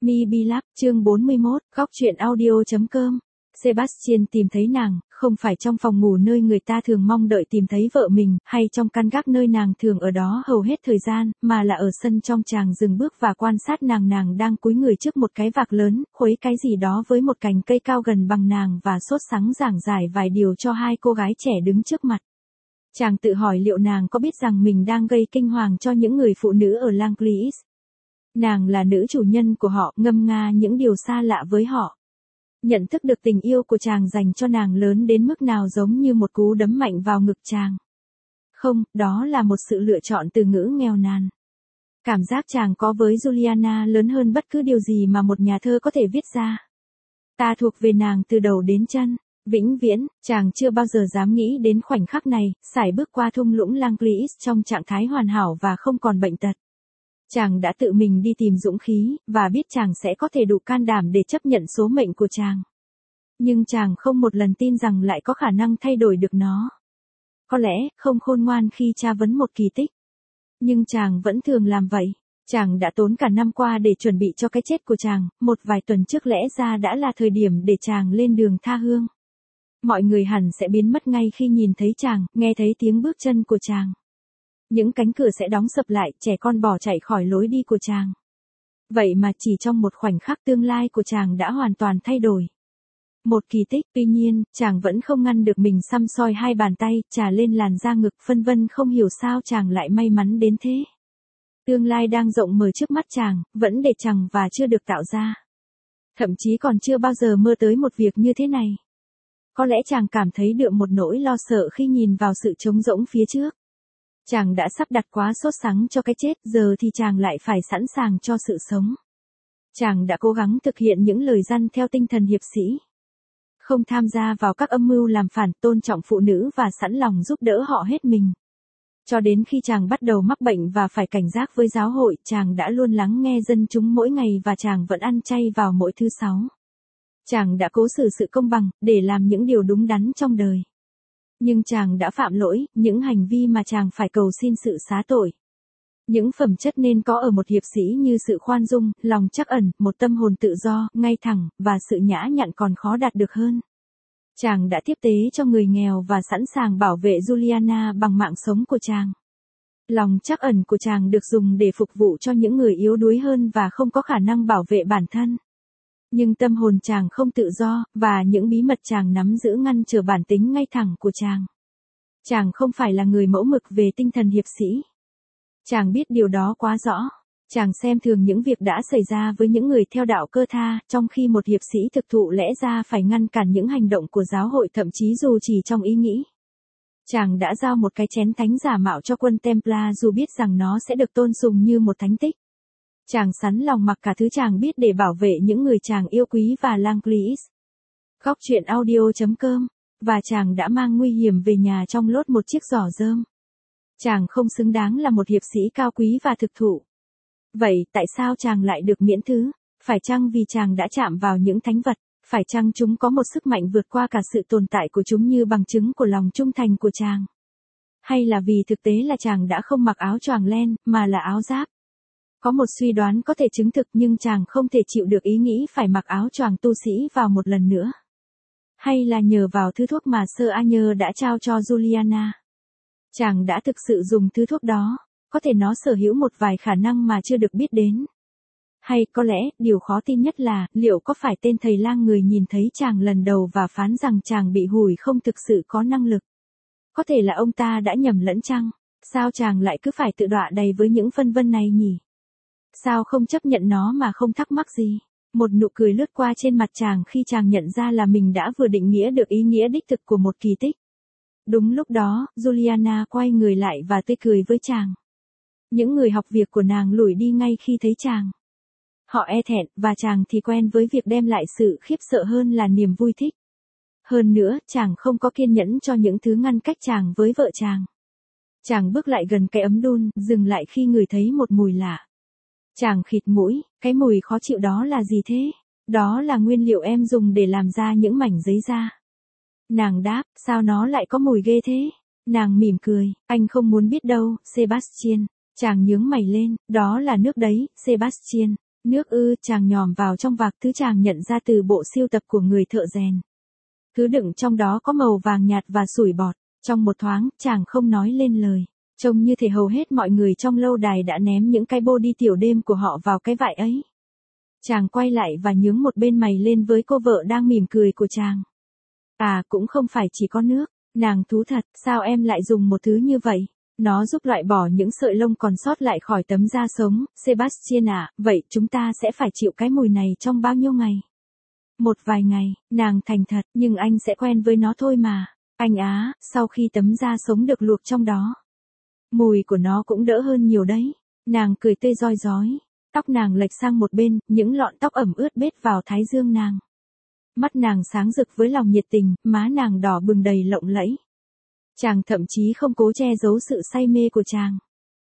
Mi Lab, chương 41, góc truyện audio.com. Sebastian tìm thấy nàng, không phải trong phòng ngủ nơi người ta thường mong đợi tìm thấy vợ mình, hay trong căn gác nơi nàng thường ở đó hầu hết thời gian, mà là ở sân trong. Chàng dừng bước và quan sát nàng. Nàng đang cúi người trước một cái vạc lớn, khuấy cái gì đó với một cành cây cao gần bằng nàng và sốt sắng giảng giải vài điều cho hai cô gái trẻ đứng trước mặt. Chàng tự hỏi liệu nàng có biết rằng mình đang gây kinh hoàng cho những người phụ nữ ở Langleys. Nàng là nữ chủ nhân của họ, ngâm nga những điều xa lạ với họ. Nhận thức được tình yêu của chàng dành cho nàng lớn đến mức nào giống như một cú đấm mạnh vào ngực chàng. Không, đó là một sự lựa chọn từ ngữ nghèo nàn. Cảm giác chàng có với Juliana lớn hơn bất cứ điều gì mà một nhà thơ có thể viết ra. Ta thuộc về nàng từ đầu đến chân, vĩnh viễn. Chàng chưa bao giờ dám nghĩ đến khoảnh khắc này, sải bước qua thung lũng Langleys trong trạng thái hoàn hảo và không còn bệnh tật. Chàng đã tự mình đi tìm dũng khí, và biết chàng sẽ có thể đủ can đảm để chấp nhận số mệnh của chàng. Nhưng chàng không một lần tin rằng lại có khả năng thay đổi được nó. Có lẽ, không khôn ngoan khi tra vấn một kỳ tích. Nhưng chàng vẫn thường làm vậy. Chàng đã tốn cả năm qua để chuẩn bị cho cái chết của chàng, một vài tuần trước lẽ ra đã là thời điểm để chàng lên đường tha hương. Mọi người hẳn sẽ biến mất ngay khi nhìn thấy chàng, nghe thấy tiếng bước chân của chàng. Những cánh cửa sẽ đóng sập lại, trẻ con bỏ chạy khỏi lối đi của chàng. Vậy mà chỉ trong một khoảnh khắc tương lai của chàng đã hoàn toàn thay đổi. Một kỳ tích. Tuy nhiên, chàng vẫn không ngăn được mình săm soi hai bàn tay, chà lên làn da ngực, phân vân không hiểu sao chàng lại may mắn đến thế. Tương lai đang rộng mở trước mắt chàng, vẫn để chàng và chưa được tạo ra. Thậm chí còn chưa bao giờ mơ tới một việc như thế này. Có lẽ chàng cảm thấy được một nỗi lo sợ khi nhìn vào sự trống rỗng phía trước. Chàng đã sắp đặt quá sốt sắng cho cái chết, giờ thì chàng lại phải sẵn sàng cho sự sống. Chàng đã cố gắng thực hiện những lời dặn theo tinh thần hiệp sĩ. Không tham gia vào các âm mưu làm phản, tôn trọng phụ nữ và sẵn lòng giúp đỡ họ hết mình. Cho đến khi chàng bắt đầu mắc bệnh và phải cảnh giác với giáo hội, chàng đã luôn lắng nghe dân chúng mỗi ngày và chàng vẫn ăn chay vào mỗi thứ Sáu. Chàng đã cố xử sự công bằng, để làm những điều đúng đắn trong đời. Nhưng chàng đã phạm lỗi, những hành vi mà chàng phải cầu xin sự xá tội. Những phẩm chất nên có ở một hiệp sĩ như sự khoan dung, lòng trắc ẩn, một tâm hồn tự do, ngay thẳng, và sự nhã nhặn còn khó đạt được hơn. Chàng đã tiếp tế cho người nghèo và sẵn sàng bảo vệ Juliana bằng mạng sống của chàng. Lòng trắc ẩn của chàng được dùng để phục vụ cho những người yếu đuối hơn và không có khả năng bảo vệ bản thân. Nhưng tâm hồn chàng không tự do, và những bí mật chàng nắm giữ ngăn trở bản tính ngay thẳng của chàng. Chàng không phải là người mẫu mực về tinh thần hiệp sĩ. Chàng biết điều đó quá rõ. Chàng xem thường những việc đã xảy ra với những người theo đạo Cơ Tha, trong khi một hiệp sĩ thực thụ lẽ ra phải ngăn cản những hành động của giáo hội, thậm chí dù chỉ trong ý nghĩ. Chàng đã giao một cái chén thánh giả mạo cho quân Templar dù biết rằng nó sẽ được tôn sùng như một thánh tích. Chàng sẵn lòng mặc cả thứ chàng biết để bảo vệ những người chàng yêu quý và Langleys. Góc truyện audio.com. Và chàng đã mang nguy hiểm về nhà trong lốt một chiếc giỏ rơm. Chàng không xứng đáng là một hiệp sĩ cao quý và thực thụ. Vậy tại sao chàng lại được miễn thứ? Phải chăng vì chàng đã chạm vào những thánh vật? Phải chăng chúng có một sức mạnh vượt qua cả sự tồn tại của chúng như bằng chứng của lòng trung thành của chàng? Hay là vì thực tế là chàng đã không mặc áo choàng len, mà là áo giáp? Có một suy đoán có thể chứng thực, nhưng chàng không thể chịu được ý nghĩ phải mặc áo choàng tu sĩ vào một lần nữa. Hay là nhờ vào thứ thuốc mà Sir Arthur đã trao cho Juliana? Chàng đã thực sự dùng thứ thuốc đó, có thể nó sở hữu một vài khả năng mà chưa được biết đến. Hay có lẽ, điều khó tin nhất là, liệu có phải tên thầy lang người nhìn thấy chàng lần đầu và phán rằng chàng bị hủi không thực sự có năng lực? Có thể là ông ta đã nhầm lẫn chăng? Sao chàng lại cứ phải tự đọa đầy với những phân vân này nhỉ? Sao không chấp nhận nó mà không thắc mắc gì? Một nụ cười lướt qua trên mặt chàng khi chàng nhận ra là mình đã vừa định nghĩa được ý nghĩa đích thực của một kỳ tích. Đúng lúc đó, Juliana quay người lại và tươi cười với chàng. Những người học việc của nàng lủi đi ngay khi thấy chàng. Họ e thẹn, và chàng thì quen với việc đem lại sự khiếp sợ hơn là niềm vui thích. Hơn nữa, chàng không có kiên nhẫn cho những thứ ngăn cách chàng với vợ chàng. Chàng bước lại gần cái ấm đun, dừng lại khi ngửi thấy một mùi lạ. Chàng khịt mũi, cái mùi khó chịu đó là gì thế? Đó là nguyên liệu em dùng để làm ra những mảnh giấy da. Nàng đáp, sao nó lại có mùi ghê thế? Nàng mỉm cười, anh không muốn biết đâu, Sebastian. Chàng nhướng mày lên, đó là nước đấy, Sebastian. Nước ư, chàng nhòm vào trong vạc thứ chàng nhận ra từ bộ sưu tập của người thợ rèn. Thứ đựng trong đó có màu vàng nhạt và sủi bọt. Trong một thoáng, chàng không nói lên lời. Trông như thể hầu hết mọi người trong lâu đài đã ném những cái body tiểu đêm của họ vào cái vại ấy. Chàng quay lại và nhướng một bên mày lên với cô vợ đang mỉm cười của chàng. À, cũng không phải chỉ có nước. Nàng thú thật, sao em lại dùng một thứ như vậy? Nó giúp loại bỏ những sợi lông còn sót lại khỏi tấm da sống. Sebastian à, vậy chúng ta sẽ phải chịu cái mùi này trong bao nhiêu ngày? Một vài ngày, nàng thành thật, nhưng anh sẽ quen với nó thôi mà. Anh á, sau khi tấm da sống được luộc trong đó. Mùi của nó cũng đỡ hơn nhiều đấy. Nàng cười tươi rói rói. Tóc nàng lệch sang một bên, những lọn tóc ẩm ướt bết vào thái dương nàng. Mắt nàng sáng rực với lòng nhiệt tình, má nàng đỏ bừng đầy lộng lẫy. Chàng thậm chí không cố che giấu sự say mê của chàng.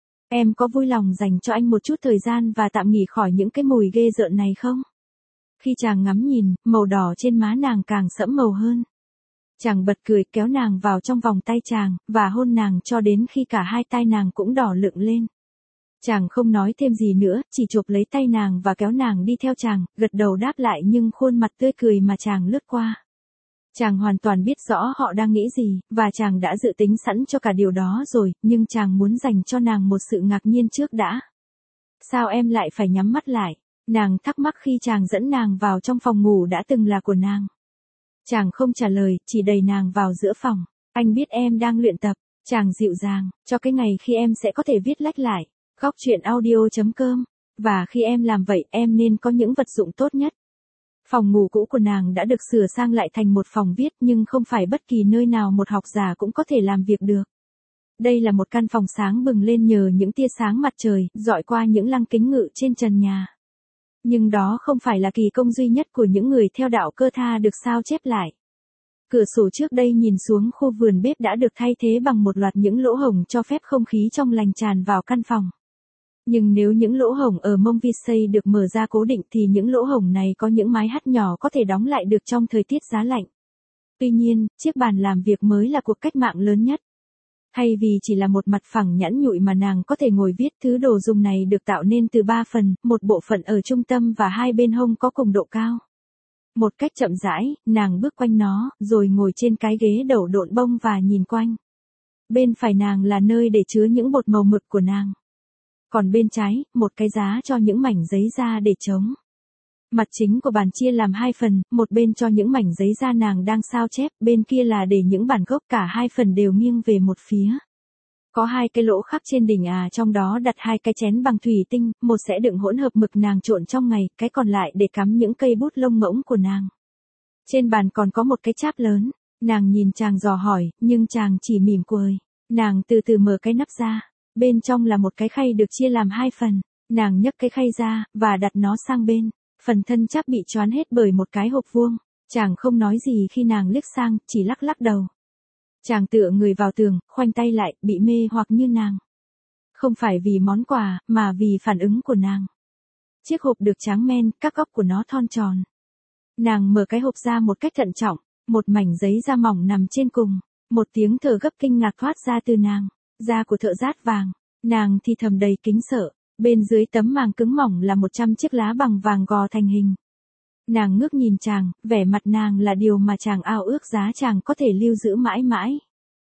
Em có vui lòng dành cho anh một chút thời gian và tạm nghỉ khỏi những cái mùi ghê rợn này không? Khi chàng ngắm nhìn, màu đỏ trên má nàng càng sẫm màu hơn. Chàng bật cười kéo nàng vào trong vòng tay chàng, và hôn nàng cho đến khi cả hai tai nàng cũng đỏ lựng lên. Chàng không nói thêm gì nữa, chỉ chộp lấy tay nàng và kéo nàng đi theo chàng, gật đầu đáp lại nhưng khuôn mặt tươi cười mà chàng lướt qua. Chàng hoàn toàn biết rõ họ đang nghĩ gì, và chàng đã dự tính sẵn cho cả điều đó rồi, nhưng chàng muốn dành cho nàng một sự ngạc nhiên trước đã. Sao em lại phải nhắm mắt lại? Nàng thắc mắc khi chàng dẫn nàng vào trong phòng ngủ đã từng là của nàng. Chàng không trả lời, chỉ đẩy nàng vào giữa phòng. Anh biết em đang luyện tập. Chàng dịu dàng, cho cái ngày khi em sẽ có thể viết lách lại. Góc truyện audio.com. Và khi em làm vậy, em nên có những vật dụng tốt nhất. Phòng ngủ cũ của nàng đã được sửa sang lại thành một phòng viết, nhưng không phải bất kỳ nơi nào một học giả cũng có thể làm việc được. Đây là một căn phòng sáng bừng lên nhờ những tia sáng mặt trời, dọi qua những lăng kính ngự trên trần nhà. Nhưng đó không phải là kỳ công duy nhất của những người theo đạo Cơ Tha được sao chép lại. Cửa sổ trước đây nhìn xuống khu vườn bếp đã được thay thế bằng một loạt những lỗ hổng cho phép không khí trong lành tràn vào căn phòng. Nhưng nếu những lỗ hổng ở mông Visay được mở ra cố định thì những lỗ hổng này có những mái hắt nhỏ có thể đóng lại được trong thời tiết giá lạnh. Tuy nhiên, chiếc bàn làm việc mới là cuộc cách mạng lớn nhất. Hay vì chỉ là một mặt phẳng nhẵn nhụi mà nàng có thể ngồi viết, thứ đồ dùng này được tạo nên từ 3 phần, một bộ phận ở trung tâm và hai bên hông có cùng độ cao. Một cách chậm rãi, nàng bước quanh nó, rồi ngồi trên cái ghế đẩu độn bông và nhìn quanh. Bên phải nàng là nơi để chứa những bột màu mực của nàng. Còn bên trái, một cái giá cho những mảnh giấy da để chống. Mặt chính của bàn chia làm 2 phần, một bên cho những mảnh giấy da nàng đang sao chép, bên kia là để những bản gốc, cả hai phần đều nghiêng về một phía. Có 2 cái lỗ khắc trên đỉnh trong đó đặt 2 cái chén bằng thủy tinh, một sẽ đựng hỗn hợp mực nàng trộn trong ngày, cái còn lại để cắm những cây bút lông ngỗng của nàng. Trên bàn còn có một cái cháp lớn, nàng nhìn chàng dò hỏi, nhưng chàng chỉ mỉm cười. Nàng từ từ mở cái nắp ra, bên trong là một cái khay được chia làm 2 phần, nàng nhấc cái khay ra, và đặt nó sang bên. Phần thân cháp bị choán hết bởi một cái hộp vuông. Chàng không nói gì khi nàng liếc sang, chỉ lắc lắc đầu. Chàng tựa người vào tường, khoanh tay lại, bị mê hoặc như nàng. Không phải vì món quà, mà vì phản ứng của nàng. Chiếc hộp được tráng men, các góc của nó thon tròn. Nàng mở cái hộp ra một cách thận trọng, một mảnh giấy da mỏng nằm trên cùng. Một tiếng thở gấp kinh ngạc thoát ra từ nàng. Da của thợ dát vàng. Nàng thì thầm đầy kính sợ. Bên dưới tấm màng cứng mỏng là 100 chiếc lá bằng vàng gò thành hình. Nàng ngước nhìn chàng, vẻ mặt nàng là điều mà chàng ao ước giá chàng có thể lưu giữ mãi mãi.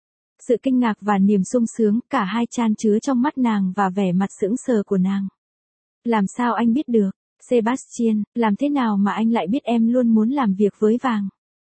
Sự kinh ngạc và niềm sung sướng, cả hai chan chứa trong mắt nàng và vẻ mặt sững sờ của nàng. Làm sao anh biết được, Sebastian, làm thế nào mà anh lại biết em luôn muốn làm việc với vàng?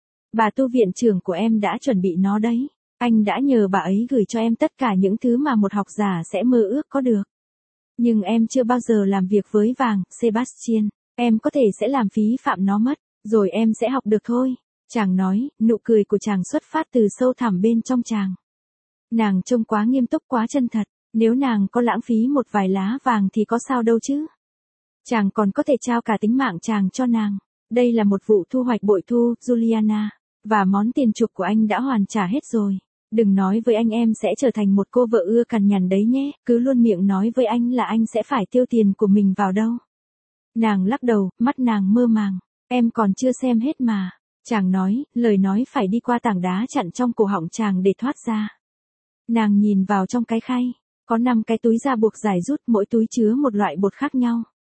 Bà tu viện trưởng của em đã chuẩn bị nó đấy. Anh đã nhờ bà ấy gửi cho em tất cả những thứ mà một học giả sẽ mơ ước có được. Nhưng em chưa bao giờ làm việc với vàng, Sebastian. Em có thể sẽ làm phí phạm nó mất, rồi em sẽ học được thôi. Chàng nói, nụ cười của chàng xuất phát từ sâu thẳm bên trong chàng. Nàng trông quá nghiêm túc, quá chân thật. Nếu nàng có lãng phí một vài lá vàng thì có sao đâu chứ. Chàng còn có thể trao cả tính mạng chàng cho nàng. Đây là một vụ thu hoạch bội thu, Juliana. Và món tiền chuộc của anh đã hoàn trả hết rồi. Đừng nói với anh em sẽ trở thành một cô vợ ưa cằn nhằn đấy nhé, cứ luôn miệng nói với anh là anh sẽ phải tiêu tiền của mình vào đâu. Nàng lắc đầu, mắt nàng mơ màng. Em còn chưa xem hết mà. Chàng nói, lời nói phải đi qua tảng đá chặn trong cổ họng chàng để thoát ra. Nàng nhìn vào trong cái khay, có 5 cái túi da buộc dài rút, mỗi túi chứa một loại bột khác nhau.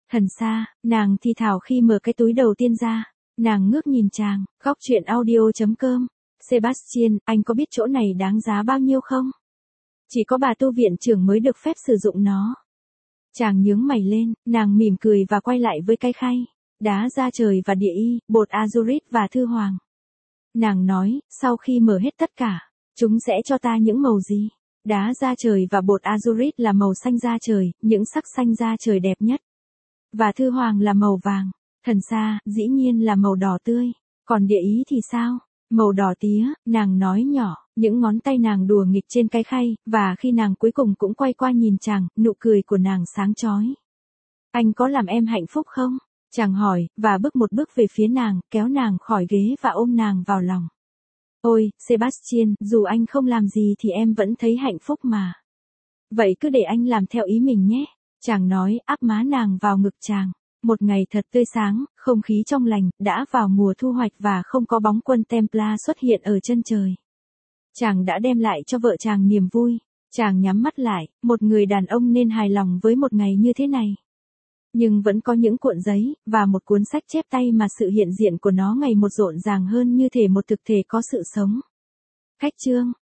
Thần xa, nàng thì thào khi mở cái túi đầu tiên ra. Nàng ngước nhìn chàng, góc chuyện audio.com. Sebastian, anh có biết chỗ này đáng giá bao nhiêu không? Chỉ có bà tu viện trưởng mới được phép sử dụng nó. Chàng nhướng mày lên, nàng mỉm cười và quay lại với cái khay. Đá da trời và địa y, bột azurit và thư hoàng. Nàng nói, sau khi mở hết tất cả, chúng sẽ cho ta những màu gì? Đá da trời và bột azurit là màu xanh da trời, những sắc xanh da trời đẹp nhất. Và thư hoàng là màu vàng. Thần xa, dĩ nhiên là màu đỏ tươi. Còn địa ý thì sao? Màu đỏ tía, nàng nói nhỏ, những ngón tay nàng đùa nghịch trên cái khay, và khi nàng cuối cùng cũng quay qua nhìn chàng, nụ cười của nàng sáng chói. Anh có làm em hạnh phúc không? Chàng hỏi, và bước một bước về phía nàng, kéo nàng khỏi ghế và ôm nàng vào lòng. Ôi, Sebastian, dù anh không làm gì thì em vẫn thấy hạnh phúc mà. Vậy cứ để anh làm theo ý mình nhé. Chàng nói, áp má nàng vào ngực chàng. Một ngày thật tươi sáng, không khí trong lành, đã vào mùa thu hoạch và không có bóng quân Templar xuất hiện ở chân trời. Chàng đã đem lại cho vợ chàng niềm vui. Chàng nhắm mắt lại, một người đàn ông nên hài lòng với một ngày như thế này. Nhưng vẫn có những cuộn giấy, và một cuốn sách chép tay mà sự hiện diện của nó ngày một rộn ràng hơn như thể một thực thể có sự sống. Khách chương.